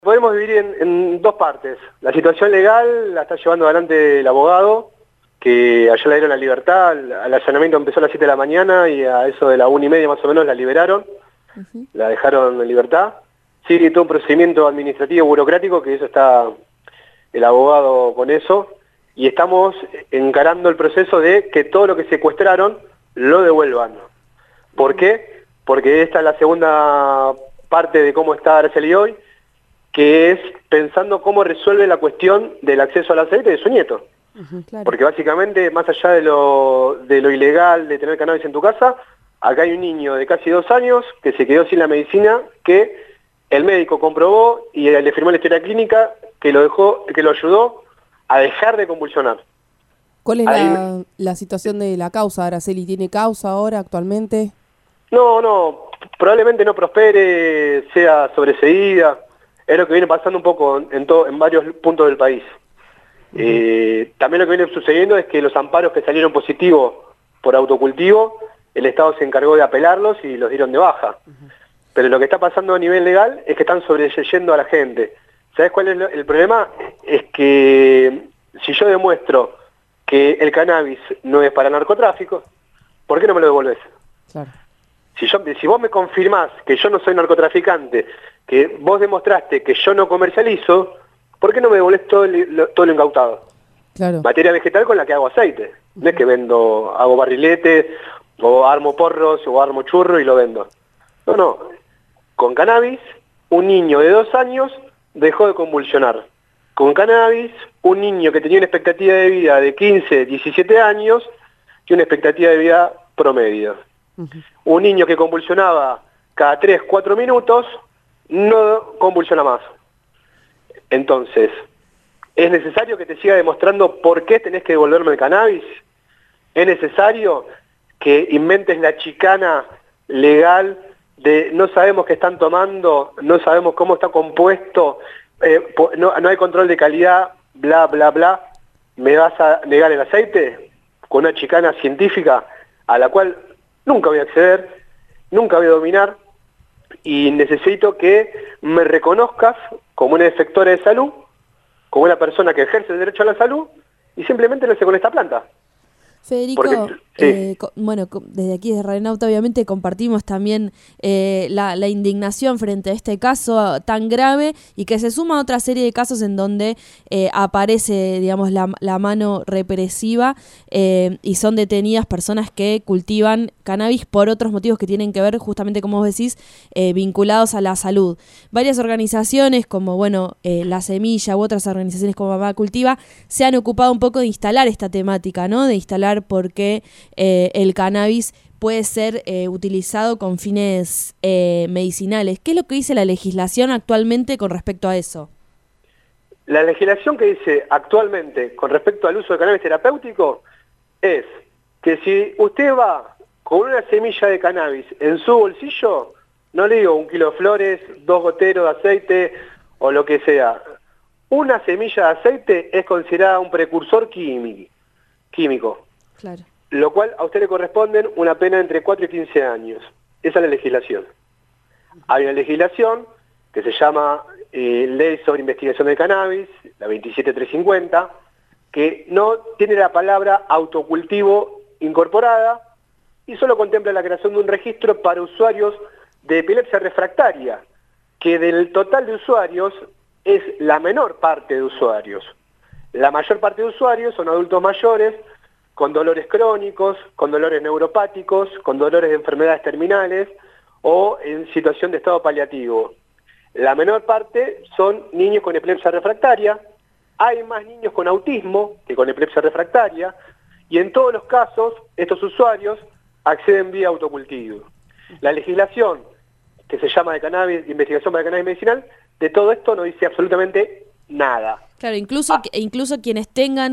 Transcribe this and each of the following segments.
Podemos dividir en dos partes. La situación legal la está llevando adelante el abogado, que ayer le dieron la libertad. El allanamiento empezó a las 7 de la mañana y a eso de la 1:30 más o menos la liberaron, la dejaron en libertad. Sigue todo un procedimiento administrativo burocrático, que eso está el abogado con eso, y estamos encarando el proceso de que todo lo que secuestraron lo devuelvan. ¿Por qué? Porque esta es la segunda parte de cómo está Araceli hoy, que es pensando cómo resuelve la cuestión del acceso al aceite de su nieto. Claro. Porque básicamente, más allá de lo ilegal de tener cannabis en tu casa, acá hay un niño de casi 2 años que se quedó sin la medicina, que el médico comprobó y le firmó la historia clínica que lo ayudó a dejar de convulsionar. ¿Cuál es la situación de la causa, Araceli? ¿Tiene causa ahora, actualmente? No, probablemente no prospere, sea sobreseída. Es lo que viene pasando un poco en varios puntos del país. También lo que viene sucediendo es que los amparos que salieron positivos por autocultivo, el Estado se encargó de apelarlos y los dieron de baja. Pero lo que está pasando a nivel legal es que están sobreyendo a la gente. ¿Sabes cuál es el problema? Es que si yo demuestro que el cannabis no es para narcotráfico, ¿por qué no me lo devolvés? Claro. Si vos me confirmás que yo no soy narcotraficante, que vos demostraste que yo no comercializo, ¿por qué no me devolvés todo lo incautado? Claro. Materia vegetal con la que hago aceite. No es que hago barriletes, o armo porros, o armo churro y lo vendo. No. Con cannabis, un niño de 2 años dejó de convulsionar. Con cannabis, un niño que tenía una expectativa de vida de 15, 17 años, y una expectativa de vida promedio. Un niño que convulsionaba cada 3, 4 minutos, no convulsiona más. Entonces, ¿es necesario que te siga demostrando por qué tenés que devolverme el cannabis? ¿Es necesario que inventes la chicana legal de no sabemos qué están tomando, no sabemos cómo está compuesto, no hay control de calidad, bla, bla, bla? ¿Me vas a negar el aceite? Con una chicana científica a la cual nunca voy a acceder, nunca voy a dominar, y necesito que me reconozcas como una efectora de salud, como una persona que ejerce el derecho a la salud, y simplemente lo hace con esta planta. Federico, sí. Desde aquí, desde Radionauta, obviamente compartimos también la indignación frente a este caso tan grave y que se suma a otra serie de casos en donde aparece, digamos, la mano represiva y son detenidas personas que cultivan cannabis por otros motivos que tienen que ver, justamente como vos decís, vinculados a la salud. Varias organizaciones como, La Semilla u otras organizaciones como Mamá Cultiva se han ocupado un poco de instalar esta temática, ¿no? De instalar por qué el cannabis puede ser utilizado con fines medicinales. ¿Qué es lo que dice la legislación actualmente con respecto a eso? La legislación que dice actualmente con respecto al uso de cannabis terapéutico es que si usted va con una semilla de cannabis en su bolsillo, no le digo 1 kilo de flores, 2 goteros de aceite o lo que sea, una semilla de aceite es considerada un precursor químico. Claro. Lo cual a usted le corresponden una pena entre 4 y 15 años. Esa es la legislación. Hay una legislación que se llama Ley sobre Investigación del Cannabis, la 27350, que no tiene la palabra autocultivo incorporada y solo contempla la creación de un registro para usuarios de epilepsia refractaria, que del total de usuarios es la menor parte de usuarios. La mayor parte de usuarios son adultos mayores, con dolores crónicos, con dolores neuropáticos, con dolores de enfermedades terminales o en situación de estado paliativo. La menor parte son niños con epilepsia refractaria, hay más niños con autismo que con epilepsia refractaria, y en todos los casos estos usuarios acceden vía autocultivo. La legislación que se llama de cannabis, investigación para el cannabis medicinal, de todo esto no dice absolutamente nada. Claro, incluso quienes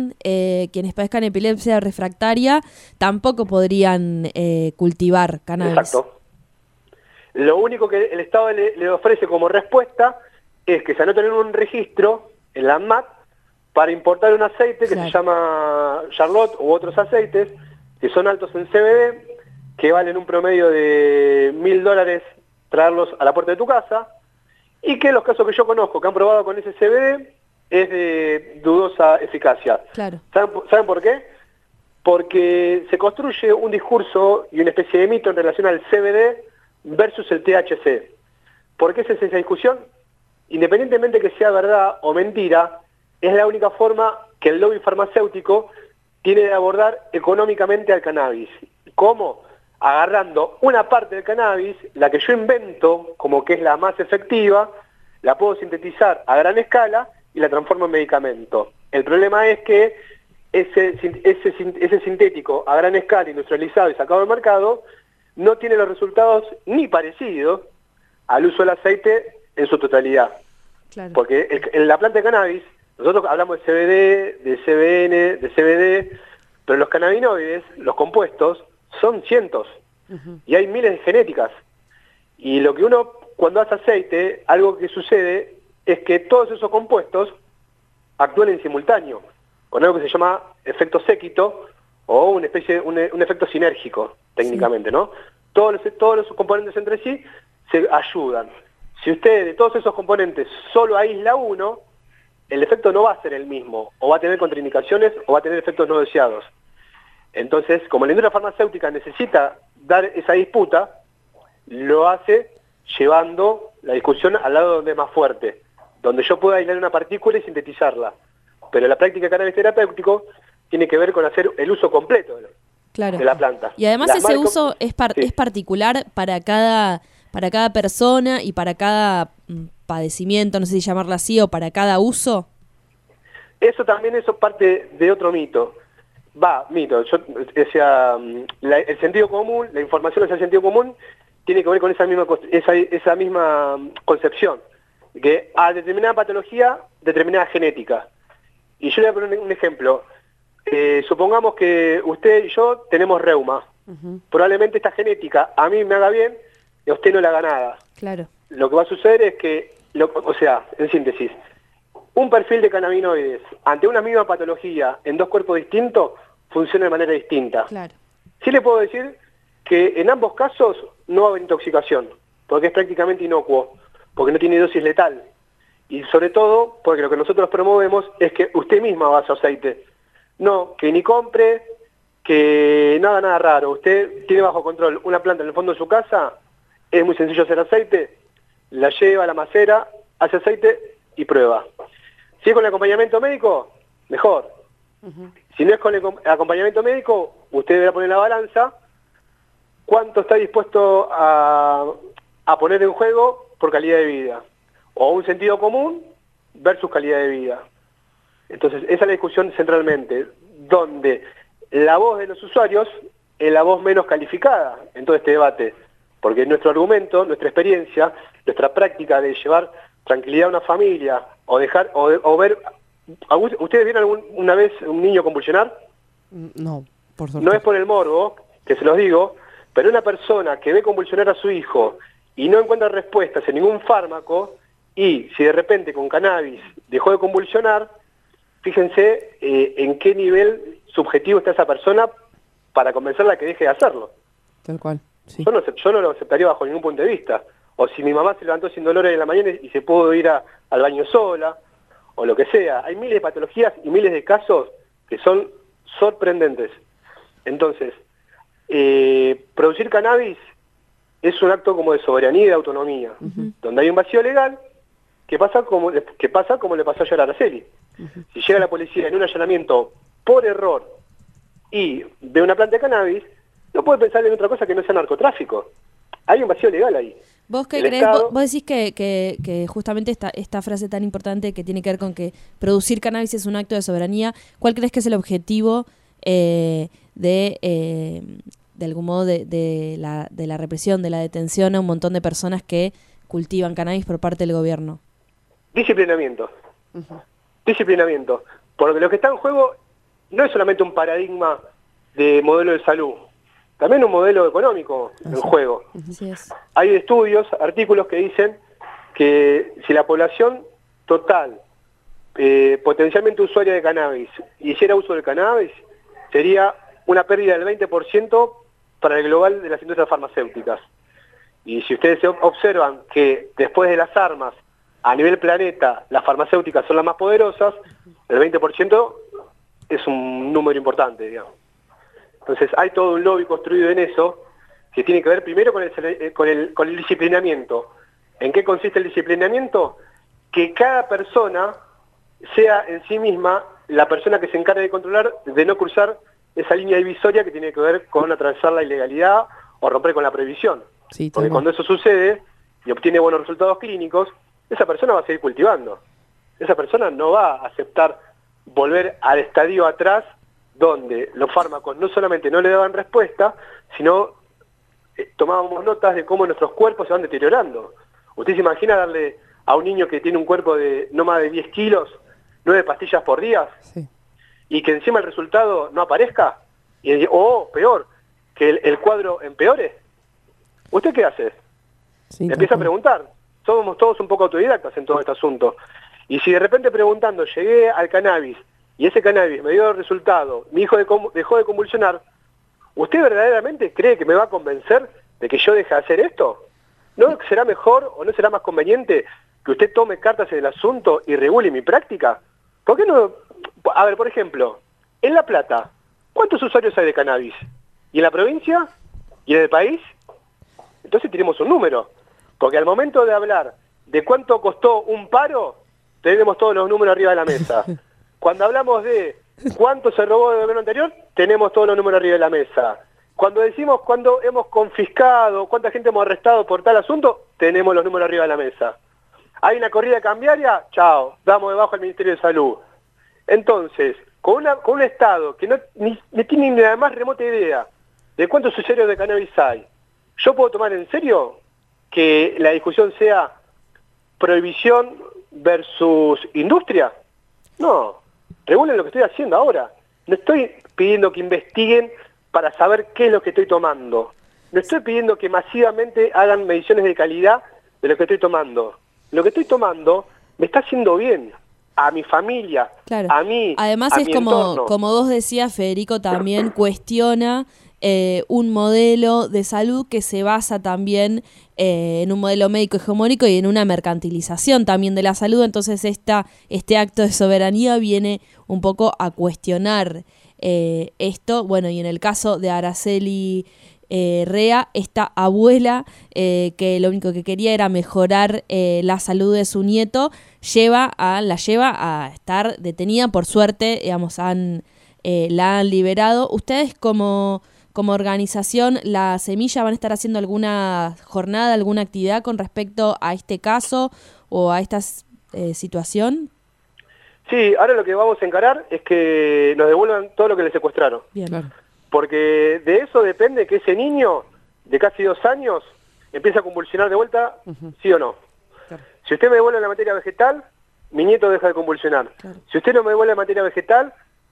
padezcan epilepsia refractaria tampoco podrían cultivar cannabis. Exacto. Lo único que el Estado le ofrece como respuesta es que se anoten en un registro, en la ANMAT, para importar un aceite que se llama Charlotte u otros aceites, que son altos en CBD, que valen un promedio de $1.000 traerlos a la puerta de tu casa, y que los casos que yo conozco que han probado con ese CBD es de dudosa eficacia. Claro. ¿Saben por qué? Porque se construye un discurso y una especie de mito en relación al CBD versus el THC. ¿Por qué es esa discusión? Independientemente que sea verdad o mentira, es la única forma que el lobby farmacéutico tiene de abordar económicamente al cannabis. ¿Cómo? Agarrando una parte del cannabis, la que yo invento como que es la más efectiva, la puedo sintetizar a gran escala y la transformo en medicamento. El problema es que ese sintético a gran escala, industrializado y sacado del mercado, no tiene los resultados ni parecidos al uso del aceite en su totalidad. Claro. Porque en la planta de cannabis, nosotros hablamos de CBD, de CBN, de CBD, pero los cannabinoides, los compuestos, son cientos. Y hay miles de genéticas. Y lo que uno, cuando hace aceite, algo que sucede es que todos esos compuestos actúan en simultáneo, con algo que se llama efecto séquito o un efecto sinérgico, técnicamente, ¿no? Todos los componentes entre sí se ayudan. Si usted de todos esos componentes solo aísla uno, el efecto no va a ser el mismo, o va a tener contraindicaciones o va a tener efectos no deseados. Entonces, como la industria farmacéutica necesita dar esa disputa, lo hace llevando la discusión al lado donde es más fuerte, donde yo pueda aislar una partícula y sintetizarla. Pero la práctica de cannabis terapéutico tiene que ver con hacer el uso completo de la planta. Y además ese uso es particular para cada persona y para cada padecimiento, no sé si llamarlo así, o para cada uso. Eso es parte de otro mito. El sentido común, la información hacia el sentido común, tiene que ver con esa misma concepción, que a determinada patología, determinada genética. Y yo le voy a poner un ejemplo. Supongamos que usted y yo tenemos reuma. Probablemente esta genética a mí me haga bien y a usted no le haga nada. Claro. Lo que va a suceder es que, en síntesis, un perfil de cannabinoides ante una misma patología en dos cuerpos distintos funciona de manera distinta. Claro. Sí le puedo decir que en ambos casos no va a haber intoxicación, porque es prácticamente inocuo, porque no tiene dosis letal. Y sobre todo, porque lo que nosotros promovemos es que usted misma haga su aceite. No, que ni compre, que no haga nada raro. Usted tiene bajo control una planta en el fondo de su casa, es muy sencillo hacer aceite, la lleva a la macera, hace aceite y prueba. Si es con el acompañamiento médico, mejor. Si no es con el acompañamiento médico, usted deberá poner en la balanza cuánto está dispuesto a poner en juego por calidad de vida. O un sentido común versus calidad de vida. Entonces, esa es la discusión centralmente, donde la voz de los usuarios es la voz menos calificada en todo este debate. Porque nuestro argumento, nuestra experiencia, nuestra práctica de llevar tranquilidad a una familia, o dejar, o ver... ¿Ustedes vieron alguna vez un niño convulsionar? No, por suerte. No es por el morbo, que se los digo, pero una persona que ve convulsionar a su hijo y no encuentra respuestas en ningún fármaco, y si de repente con cannabis dejó de convulsionar, fíjense en qué nivel subjetivo está esa persona para convencerla que deje de hacerlo. Tal cual, sí. Yo no lo aceptaría bajo ningún punto de vista. O si mi mamá se levantó sin dolores en la mañana y se pudo ir al baño sola, o lo que sea. Hay miles de patologías y miles de casos que son sorprendentes. Entonces, producir cannabis es un acto como de soberanía y de autonomía, donde hay un vacío legal que pasa como le pasó ayer a Araceli. Si llega la policía en un allanamiento por error y ve una planta de cannabis, no puede pensar en otra cosa que no sea narcotráfico. Hay un vacío legal ahí. ¿Vos qué crees? Vos decís que justamente esta frase tan importante que tiene que ver con que producir cannabis es un acto de soberanía, ¿cuál crees que es el objetivo de algún modo de la represión, de la detención a un montón de personas que cultivan cannabis por parte del gobierno? Disciplinamiento. Disciplinamiento. Porque lo que está en juego no es solamente un paradigma de modelo de salud, también un modelo económico en juego. Así es. Hay estudios, artículos que dicen que si la población total, potencialmente usuaria de cannabis, hiciera uso del cannabis, sería una pérdida del 20% para el global de las industrias farmacéuticas. Y si ustedes observan que después de las armas a nivel planeta las farmacéuticas son las más poderosas, el 20% es un número importante, digamos. Entonces hay todo un lobby construido en eso, que tiene que ver primero con el disciplinamiento. ¿En qué consiste el disciplinamiento? Que cada persona sea en sí misma la persona que se encargue de controlar, de no cruzar esa línea divisoria que tiene que ver con atravesar la ilegalidad o romper con la prohibición. Sí, porque cuando eso sucede y obtiene buenos resultados clínicos, esa persona va a seguir cultivando. Esa persona no va a aceptar volver al estadio atrás donde los fármacos no solamente no le daban respuesta, sino tomábamos notas de cómo nuestros cuerpos se van deteriorando. ¿Usted se imagina darle a un niño que tiene un cuerpo de no más de 10 kilos, 9 pastillas por día, Sí. y que encima el resultado no aparezca? O peor, que el cuadro empeore. ¿Usted qué hace? Sí, Le empieza a tal cual. preguntar. Somos todos un poco autodidactas en todo este asunto. Y si de repente preguntando llegué al cannabis y ese cannabis me dio resultado, mi hijo dejó de convulsionar, ¿usted verdaderamente cree que me va a convencer de que yo deje de hacer esto? ¿No será mejor o no será más conveniente que usted tome cartas en el asunto y regule mi práctica? ¿Por qué no? A ver, por ejemplo, en La Plata, ¿cuántos usuarios hay de cannabis? ¿Y en la provincia? ¿Y en el país? Entonces tenemos un número. Porque al momento de hablar de cuánto costó un paro, tenemos todos los números arriba de la mesa. Cuando hablamos de cuánto se robó del gobierno anterior, tenemos todos los números arriba de la mesa. Cuando decimos cuándo hemos confiscado, cuánta gente hemos arrestado por tal asunto, tenemos los números arriba de la mesa. Hay una corrida cambiaria, chao, damos debajo al Ministerio de Salud. Entonces, con un Estado que ni tiene ni la más remota idea de cuántos usuarios de cannabis hay, ¿yo puedo tomar en serio que la discusión sea prohibición versus industria? No, regulen lo que estoy haciendo ahora. No estoy pidiendo que investiguen para saber qué es lo que estoy tomando. No estoy pidiendo que masivamente hagan mediciones de calidad de lo que estoy tomando. Lo que estoy tomando me está haciendo bien a mi familia, Claro. a mí, Además a es mi como entorno. vos decías, Federico, también cuestiona un modelo de salud que se basa también en un modelo médico hegemónico y en una mercantilización también de la salud. Entonces este acto de soberanía viene un poco a cuestionar esto. Bueno, y en el caso de Araceli Rea, esta abuela que lo único que quería era mejorar la salud de su nieto, la lleva a estar detenida. Por suerte, digamos, la han liberado. Ustedes como organización, La Semilla, ¿van a estar haciendo alguna jornada, alguna actividad con respecto a este caso o a esta situación? Sí, ahora lo que vamos a encarar es que nos devuelvan todo lo que le secuestraron. Bien. Claro. Porque de eso depende que ese niño de casi 2 años empiece a convulsionar de vuelta, sí o no. Claro. Si usted me devuelve la materia vegetal, mi nieto deja de convulsionar. Claro. Si usted no me devuelve la materia vegetal,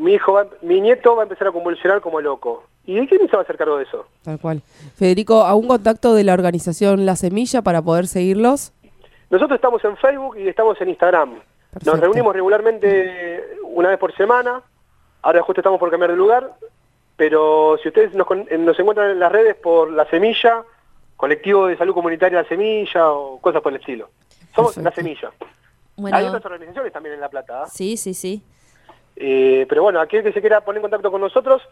mi nieto va a empezar a convulsionar como loco. ¿Y quién se va a hacer cargo de eso? Tal cual. Federico, ¿algún contacto de la organización La Semilla para poder seguirlos? Nosotros estamos en Facebook y estamos en Instagram. Perfecto. Nos reunimos regularmente una vez por semana. Ahora justo estamos por cambiar de lugar. Pero si ustedes nos encuentran en las redes por La Semilla, Colectivo de Salud Comunitaria La Semilla o cosas por el estilo. Somos Perfecto. La Semilla. Bueno, Hay otras organizaciones también en La Plata. sí, sí, sí. Pero bueno, aquel que se quiera poner en contacto con nosotros,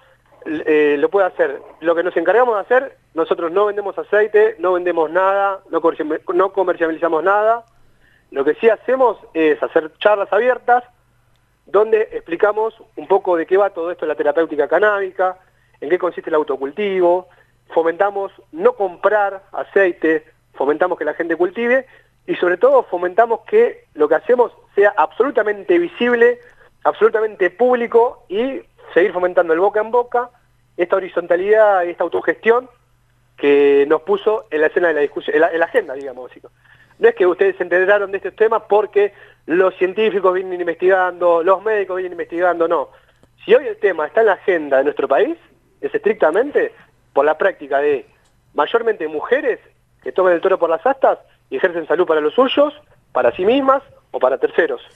lo puede hacer. Lo que nos encargamos de hacer, nosotros no vendemos aceite, no vendemos nada, no comercializamos nada. Lo que sí hacemos es hacer charlas abiertas, donde explicamos un poco de qué va todo esto de la terapéutica canábica, en qué consiste el autocultivo, fomentamos no comprar aceite, fomentamos que la gente cultive y sobre todo fomentamos que lo que hacemos sea absolutamente visible, absolutamente público y seguir fomentando el boca en boca, esta horizontalidad y esta autogestión que nos puso en la escena de la discusión, en la agenda, digamos. No es que ustedes se enteraron de estos temas porque los científicos vienen investigando, los médicos vienen investigando, no. Si hoy el tema está en la agenda de nuestro país, es estrictamente por la práctica de mayormente mujeres que toman el toro por las astas y ejercen salud para los suyos, para sí mismas o para terceros.